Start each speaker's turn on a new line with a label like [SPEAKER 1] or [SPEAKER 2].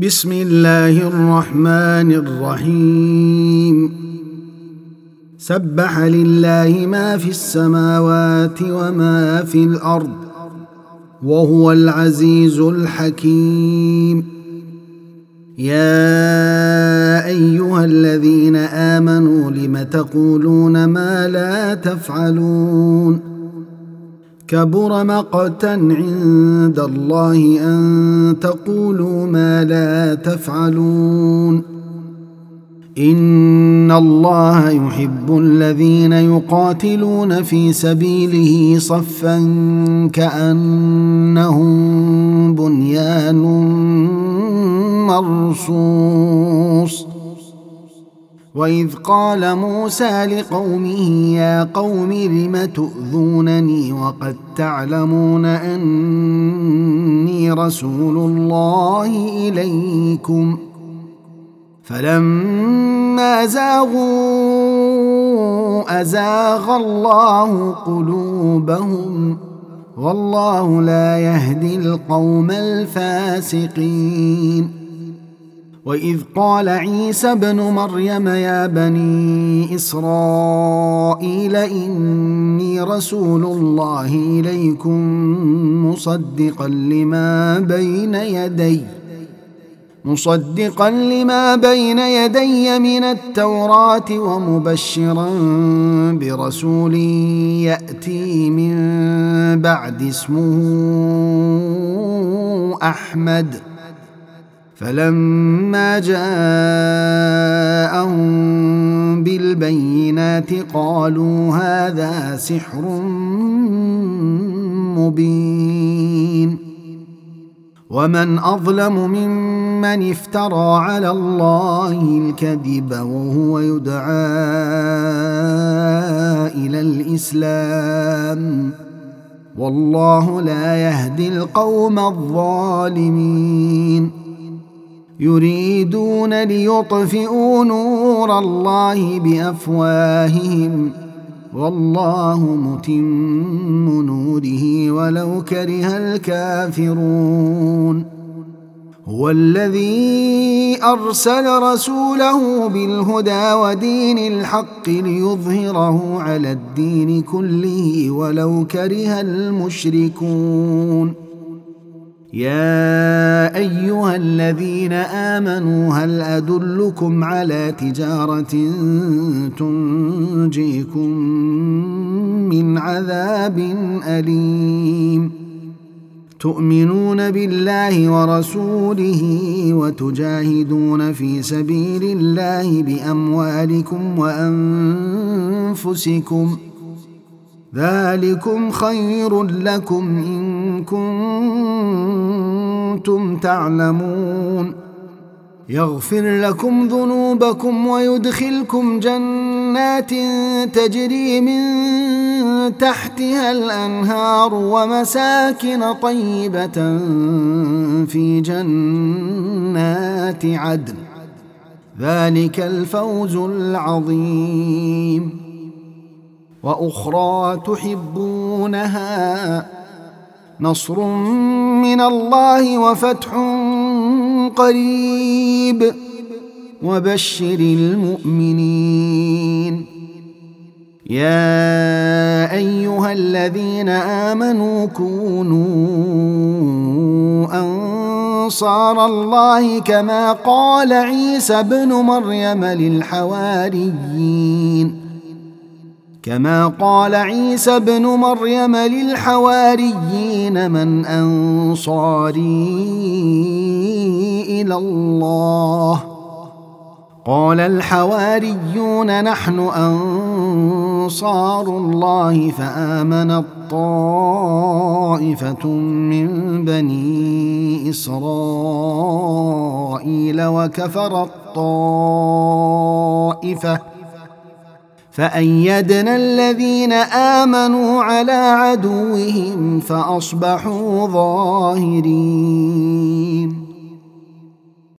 [SPEAKER 1] بسم الله الرحمن الرحيم. سبح لله ما في السماوات وما في الأرض وهو العزيز الحكيم. يا أيها الذين آمنوا لم تقولون ما لا تفعلون؟ كبر مقتا عند الله أن تقولوا ما لا تفعلون. إن الله يحب الذين يقاتلون في سبيله صفا كأنهم بنيان مرصوص. وإذ قال موسى لقومه يا قوم لم تؤذونني وقد تعلمون أني رسول الله إليكم فلما زاغوا أزاغ الله قلوبهم والله لا يهدي القوم الفاسقين. وإذ قال عيسى ابن مريم يا بني إسرائيل إني رسول الله إليكم مصدقا لما بين يدي من التوراة ومبشرا برسول يأتي من بعد اسمه أحمد. فلما جاءهم بالبينات قالوا هذا سحر مبين. ومن أظلم ممن افترى على الله الكذب وهو يدعى إلى الإسلام والله لا يهدي القوم الظالمين. يريدون ليطفئوا نور الله بأفواههم والله متم نوره ولو كره الكافرون. هو الذي أرسل رسوله بالهدى ودين الحق ليظهره على الدين كله ولو كره المشركون. يا أيها الذين آمنوا هل أدلكم على تجارة تنجيكم من عذاب أليم؟ تؤمنون بالله ورسوله وتجاهدون في سبيل الله بأموالكم وأنفسكم ذلكم خير لكم إن كنتم تعلمون. يغفر لكم ذنوبكم ويدخلكم جنات تجري من تحتها الأنهار ومساكن طيبة في جنات عدن ذلك الفوز العظيم. وأخرى تحبونها نصر من الله وفتح قريب وبشر المؤمنين. يا أيها الذين آمنوا كونوا أنصار الله كما قال عيسى ابن مريم للحواريين من أنصاري إلى الله؟ قال الحواريون نحن أنصار الله فآمنت طائفة من بني إسرائيل وكفرت طائفة فأيدنا الذين آمنوا على عدوهم فأصبحوا ظاهرين.